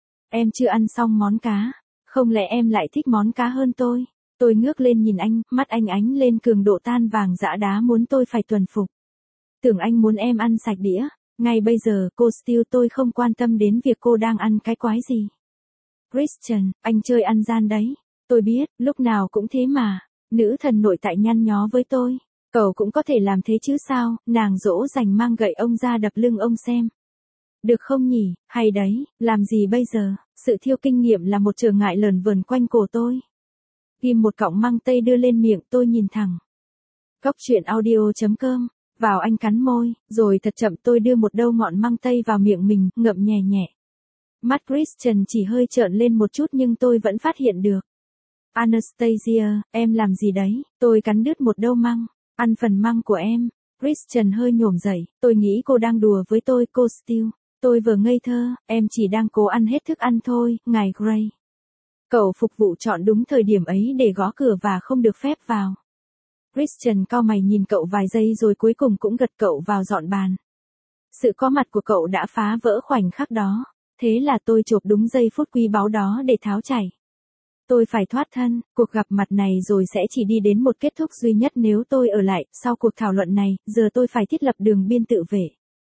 Em chưa ăn xong món cá, không lẽ em lại thích món cá hơn tôi? Tôi ngước lên nhìn anh, mắt anh ánh lên cường độ tan vàng dã đá muốn tôi phải tuần phục. Tưởng anh muốn em ăn sạch đĩa, ngay bây giờ cô Steele tôi không quan tâm đến việc cô đang ăn cái quái gì. Christian, anh chơi ăn gian đấy. Tôi biết, lúc nào cũng thế mà. Nữ thần nội tại nhăn nhó với tôi. Cậu cũng có thể làm thế chứ sao, nàng dỗ dành mang gậy ông ra đập lưng ông xem. Được không nhỉ, hay đấy, làm gì bây giờ, sự thiếu kinh nghiệm là một trở ngại lờn vờn quanh cổ tôi. Ghim một cọng măng tây đưa lên miệng, tôi nhìn thẳng. Góc truyện audio.com, vào anh cắn môi, rồi thật chậm tôi đưa một đâu ngọn măng tây vào miệng mình, ngậm nhẹ nhẹ. Mắt Christian chỉ hơi trợn lên một chút nhưng tôi vẫn phát hiện được. Anastasia, em làm gì đấy, tôi cắn đứt một đâu măng. Ăn phần măng của em. Christian hơi nhổm dậy, tôi nghĩ cô đang đùa với tôi, cô Steele. Tôi vừa ngây thơ, em chỉ đang cố ăn hết thức ăn thôi, ngài Gray. Cậu phục vụ chọn đúng thời điểm ấy để gõ cửa và không được phép vào. Christian cau mày nhìn cậu vài giây rồi cuối cùng cũng gật cậu vào dọn bàn. Sự có mặt của cậu đã phá vỡ khoảnh khắc đó. Thế là tôi chộp đúng giây phút quý báu đó để tháo chạy. Tôi phải thoát thân, cuộc gặp mặt này rồi sẽ chỉ đi đến một kết thúc duy nhất nếu tôi ở lại, sau cuộc thảo luận này, giờ tôi phải thiết lập đường biên tự vệ.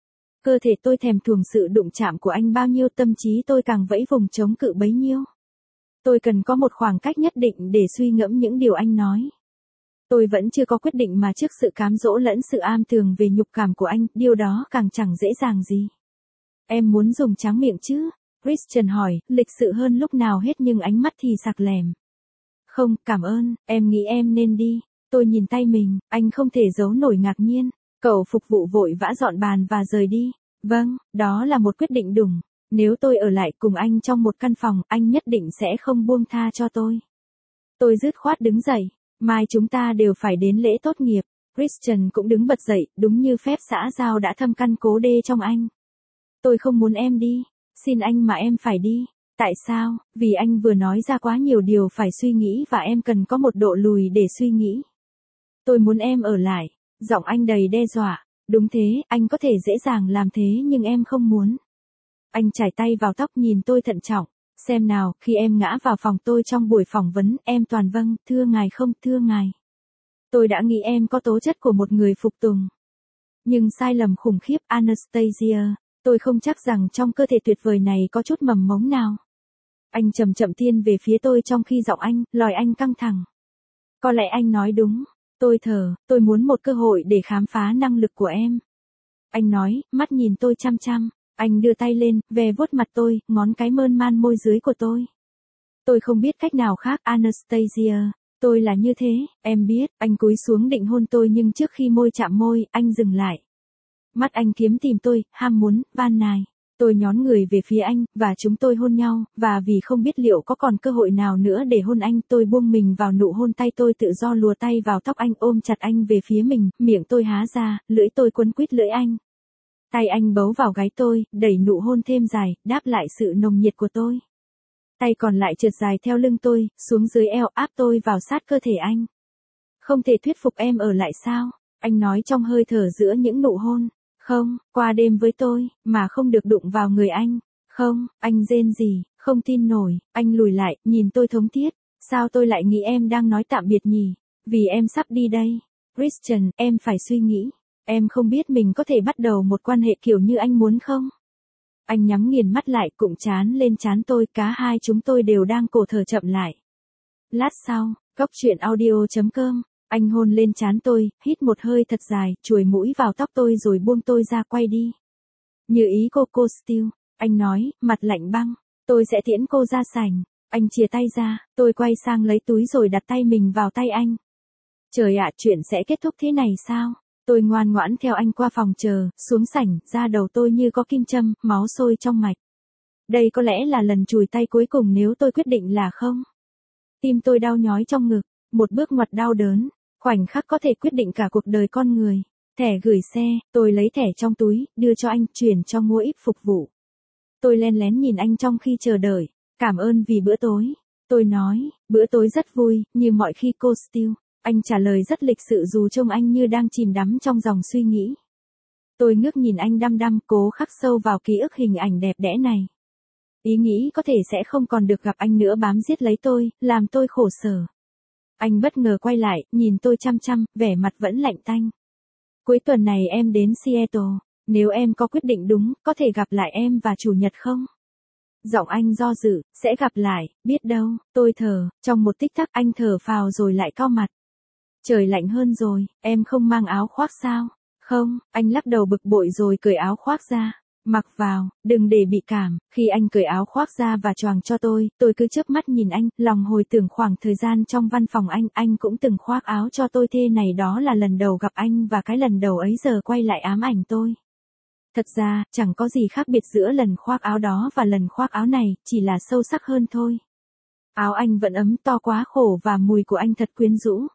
Cơ thể tôi thèm thuồng sự đụng chạm của anh bao nhiêu, tâm trí tôi càng vẫy vùng chống cự bấy nhiêu. Tôi cần có một khoảng cách nhất định để suy ngẫm những điều anh nói. Tôi vẫn chưa có quyết định mà trước sự cám dỗ lẫn sự am tường về nhục cảm của anh, điều đó càng chẳng dễ dàng gì. Em muốn dùng tráng miệng chứ? Christian hỏi, lịch sự hơn lúc nào hết nhưng ánh mắt thì sặc lẻm. Không, cảm ơn, em nghĩ em nên đi. Tôi nhìn tay mình, anh không thể giấu nổi ngạc nhiên. Cậu phục vụ vội vã dọn bàn và rời đi. Vâng, đó là một quyết định đúng. Nếu tôi ở lại cùng anh trong một căn phòng, anh nhất định sẽ không buông tha cho tôi. Tôi dứt khoát đứng dậy. Mai chúng ta đều phải đến lễ tốt nghiệp. Christian cũng đứng bật dậy, đúng như phép xã giao đã thâm căn cố đê trong anh. Tôi không muốn em đi. Xin anh mà em phải đi. Tại sao? Vì anh vừa nói ra quá nhiều điều phải suy nghĩ và em cần có một độ lùi để suy nghĩ. Tôi muốn em ở lại. Giọng anh đầy đe dọa. Đúng thế, anh có thể dễ dàng làm thế nhưng em không muốn. Anh chải tay vào tóc nhìn tôi thận trọng. Xem nào, khi em ngã vào phòng tôi trong buổi phỏng vấn, em toàn vâng, thưa ngài không, thưa ngài. Tôi đã nghĩ em có tố chất của một người phục tùng. Nhưng sai lầm khủng khiếp, Anastasia. Tôi không chắc rằng trong cơ thể tuyệt vời này có chút mầm mống nào. Anh chậm chậm tiến về phía tôi trong khi giọng anh, lòi anh căng thẳng. Có lẽ anh nói đúng. Tôi thở, tôi muốn một cơ hội để khám phá năng lực của em. Anh nói, mắt nhìn tôi chăm chăm. Anh đưa tay lên, ve vuốt mặt tôi, ngón cái mơn man môi dưới của tôi. Tôi không biết cách nào khác, Anastasia. Tôi là như thế, em biết. Anh cúi xuống định hôn tôi nhưng trước khi môi chạm môi, anh dừng lại. Mắt anh kiếm tìm tôi, ham muốn, van nài. Tôi nhón người về phía anh, và chúng tôi hôn nhau, và vì không biết liệu có còn cơ hội nào nữa để hôn anh, tôi buông mình vào nụ hôn, tay tôi tự do lùa tay vào tóc anh, ôm chặt anh về phía mình, miệng tôi há ra, lưỡi tôi quấn quýt lưỡi anh. Tay anh bấu vào gáy tôi, đẩy nụ hôn thêm dài, đáp lại sự nồng nhiệt của tôi. Tay còn lại trượt dài theo lưng tôi, xuống dưới eo, áp tôi vào sát cơ thể anh. Không thể thuyết phục em ở lại sao? Anh nói trong hơi thở giữa những nụ hôn. Không, qua đêm với tôi, mà không được đụng vào người anh. Không, anh rên rỉ, không tin nổi. Anh lùi lại, nhìn tôi thống thiết. Sao tôi lại nghĩ em đang nói tạm biệt nhỉ? Vì em sắp đi đây. Christian, em phải suy nghĩ. Em không biết mình có thể bắt đầu một quan hệ kiểu như anh muốn không? Anh nhắm nghiền mắt lại, cụm trán lên trán tôi, cả hai chúng tôi đều đang cổ thở chậm lại. Lát sau, Cóc truyện audio chấm com, anh hôn lên trán tôi, hít một hơi thật dài, chuồi mũi vào tóc tôi rồi buông tôi ra quay đi. Như ý cô cô Steele, anh nói, mặt lạnh băng, tôi sẽ tiễn cô ra sảnh. Anh chìa tay ra, tôi quay sang lấy túi rồi đặt tay mình vào tay anh. Trời ạ, chuyện sẽ kết thúc thế này sao? Tôi ngoan ngoãn theo anh qua phòng chờ, xuống sảnh, da đầu tôi như có kim châm, máu sôi trong mạch. Đây có lẽ là lần chùi tay cuối cùng nếu tôi quyết định là không. Tim tôi đau nhói trong ngực, một bước ngoặt đau đớn, khoảnh khắc có thể quyết định cả cuộc đời con người. Thẻ gửi xe, tôi lấy thẻ trong túi, đưa cho anh, chuyển cho Ngô Íp phục vụ. Tôi len lén nhìn anh trong khi chờ đợi, cảm ơn vì bữa tối. Tôi nói, bữa tối rất vui, như mọi khi cô Steele. Anh trả lời rất lịch sự dù trông anh như đang chìm đắm trong dòng suy nghĩ. Tôi ngước nhìn anh đăm đăm, cố khắc sâu vào ký ức hình ảnh đẹp đẽ này. Ý nghĩ có thể sẽ không còn được gặp anh nữa bám giết lấy tôi, làm tôi khổ sở. Anh bất ngờ quay lại, nhìn tôi chăm chăm, vẻ mặt vẫn lạnh tanh. Cuối tuần này em đến Seattle, nếu em có quyết định đúng, có thể gặp lại em vào chủ nhật không? Giọng anh do dự, sẽ gặp lại, biết đâu, tôi thở, trong một tích tắc anh thở phào rồi lại cau mặt. Trời lạnh hơn rồi, em không mang áo khoác sao? Không, anh lắc đầu bực bội rồi cởi áo khoác ra. Mặc vào, đừng để bị cảm. Khi anh cởi áo khoác ra và choàng cho tôi, tôi cứ chớp mắt nhìn anh, lòng hồi tưởng khoảng thời gian trong văn phòng anh, anh cũng từng khoác áo cho tôi thế này, đó là lần đầu gặp anh và cái lần đầu ấy giờ quay lại ám ảnh tôi. Thật ra, chẳng có gì khác biệt giữa lần khoác áo đó và lần khoác áo này, chỉ là sâu sắc hơn thôi. Áo anh vẫn ấm, to quá khổ và mùi của anh thật quyến rũ.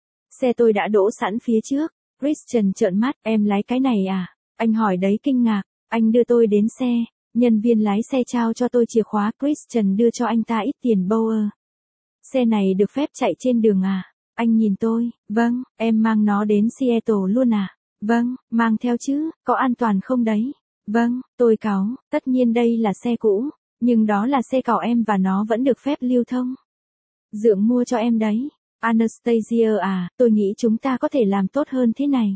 Xe tôi đã đỗ sẵn phía trước. Christian trợn mắt, em lái cái này à? Anh hỏi đấy kinh ngạc. Anh đưa tôi đến xe. Nhân viên lái xe trao cho tôi chìa khóa. Christian đưa cho anh ta ít tiền Bauer. Xe này được phép chạy trên đường à? Anh nhìn tôi. Vâng, em mang nó đến Seattle luôn à? Vâng, mang theo chứ, có an toàn không đấy? Vâng, tôi cáu, tất nhiên đây là xe cũ, nhưng đó là xe cậu em và nó vẫn được phép lưu thông. Dượng mua cho em đấy. Anastasia à, tôi nghĩ chúng ta có thể làm tốt hơn thế này.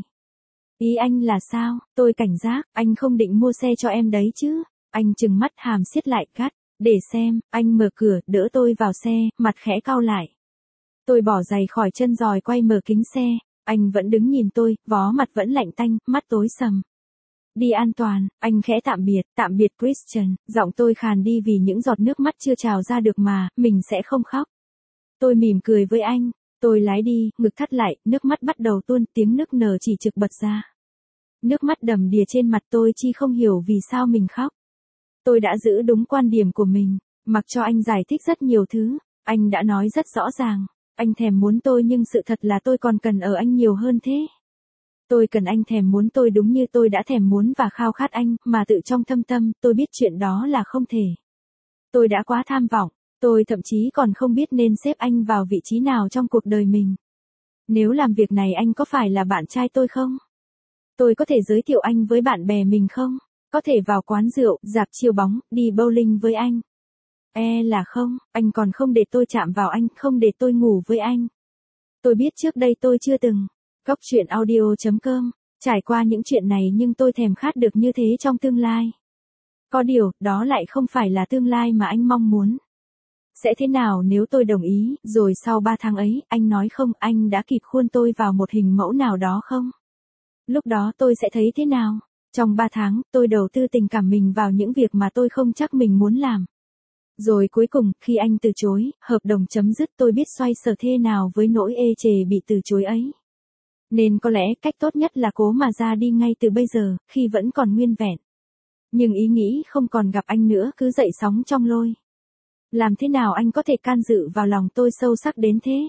Ý anh là sao? Tôi cảnh giác, anh không định mua xe cho em đấy chứ? Anh trừng mắt hàm siết lại gắt. Để xem, anh mở cửa, đỡ tôi vào xe, mặt khẽ cau lại. Tôi bỏ giày khỏi chân rồi quay mở kính xe. Anh vẫn đứng nhìn tôi, vó mặt vẫn lạnh tanh, mắt tối sầm. Đi an toàn, anh khẽ tạm biệt, tạm biệt Christian, giọng tôi khàn đi vì những giọt nước mắt chưa trào ra được mà, mình sẽ không khóc. Tôi mỉm cười với anh, tôi lái đi, ngực thắt lại, nước mắt bắt đầu tuôn, tiếng nức nở chỉ trực bật ra. Nước mắt đầm đìa trên mặt tôi chi không hiểu vì sao mình khóc. Tôi đã giữ đúng quan điểm của mình, mặc cho anh giải thích rất nhiều thứ, anh đã nói rất rõ ràng, anh thèm muốn tôi nhưng sự thật là tôi còn cần ở anh nhiều hơn thế. Tôi cần anh thèm muốn tôi đúng như tôi đã thèm muốn và khao khát anh, mà tự trong thâm tâm, tôi biết chuyện đó là không thể. Tôi đã quá tham vọng, tôi thậm chí còn không biết nên xếp anh vào vị trí nào trong cuộc đời mình. Nếu làm việc này anh có phải là bạn trai tôi không? Tôi có thể giới thiệu anh với bạn bè mình không? Có thể vào quán rượu, rạp chiếu bóng, đi bowling với anh. E là không, anh còn không để tôi chạm vào anh, không để tôi ngủ với anh. Tôi biết trước đây tôi chưa từng. Góc truyện audio chấm com, trải qua những chuyện này nhưng tôi thèm khát được như thế trong tương lai. Có điều, đó lại không phải là tương lai mà anh mong muốn. Sẽ thế nào nếu tôi đồng ý, rồi sau ba tháng ấy, anh nói không, anh đã kịp khuôn tôi vào một hình mẫu nào đó không? Lúc đó tôi sẽ thấy thế nào? Trong ba tháng, tôi đầu tư tình cảm mình vào những việc mà tôi không chắc mình muốn làm. Rồi cuối cùng, khi anh từ chối, hợp đồng chấm dứt, tôi biết xoay sở thế nào với nỗi ê chề bị từ chối ấy. Nên có lẽ cách tốt nhất là cố mà ra đi ngay từ bây giờ, khi vẫn còn nguyên vẹn. Nhưng ý nghĩ không còn gặp anh nữa cứ dậy sóng trong lôi. Làm thế nào anh có thể can dự vào lòng tôi sâu sắc đến thế?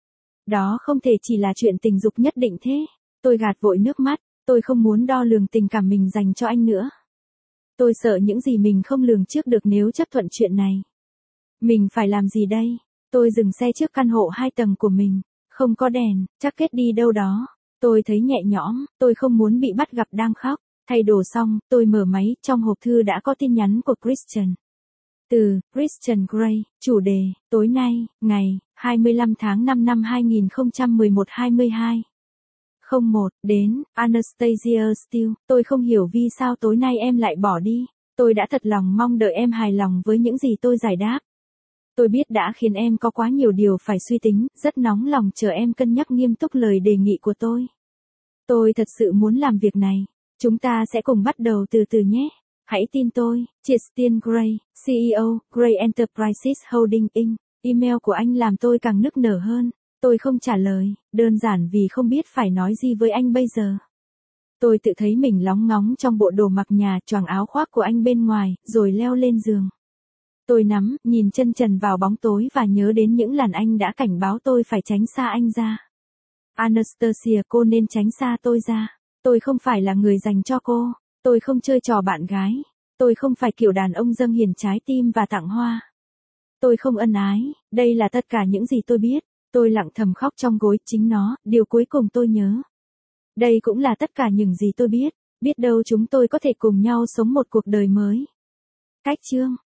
Đó không thể chỉ là chuyện tình dục nhất định thế. Tôi gạt vội nước mắt, tôi không muốn đo lường tình cảm mình dành cho anh nữa. Tôi sợ những gì mình không lường trước được nếu chấp thuận chuyện này. Mình phải làm gì đây? Tôi dừng xe trước căn hộ hai tầng của mình. Không có đèn, chắc kết đi đâu đó. Tôi thấy nhẹ nhõm, tôi không muốn bị bắt gặp đang khóc. Thay đồ xong, tôi mở máy, trong hộp thư đã có tin nhắn của Christian. Từ, Christian Grey, chủ đề, tối nay, ngày, hai mươi lăm tháng năm năm hai nghìn không trăm mười một hai mươi hai. không một, đến, Anastasia Steele, tôi không hiểu vì sao tối nay em lại bỏ đi. Tôi đã thật lòng mong đợi em hài lòng với những gì tôi giải đáp. Tôi biết đã khiến em có quá nhiều điều phải suy tính, rất nóng lòng chờ em cân nhắc nghiêm túc lời đề nghị của tôi. Tôi thật sự muốn làm việc này. Chúng ta sẽ cùng bắt đầu từ từ nhé. Hãy tin tôi, Christian Grey, xê e ô, Grey Enterprises Holding Incorporated. Email của anh làm tôi càng nức nở hơn. Tôi không trả lời, đơn giản vì không biết phải nói gì với anh bây giờ. Tôi tự thấy mình lóng ngóng trong bộ đồ mặc nhà, choàng áo khoác của anh bên ngoài, rồi leo lên giường. Tôi nắm, nhìn chân trần vào bóng tối và nhớ đến những lần anh đã cảnh báo tôi phải tránh xa anh ra. Anastasia, cô nên tránh xa tôi ra. Tôi không phải là người dành cho cô. Tôi không chơi trò bạn gái. Tôi không phải kiểu đàn ông dâng hiền trái tim và tặng hoa. Tôi không ân ái, đây là tất cả những gì tôi biết. Tôi lặng thầm khóc trong gối, chính nó, điều cuối cùng tôi nhớ. Đây cũng là tất cả những gì tôi biết. Biết đâu chúng tôi có thể cùng nhau sống một cuộc đời mới. Cách chương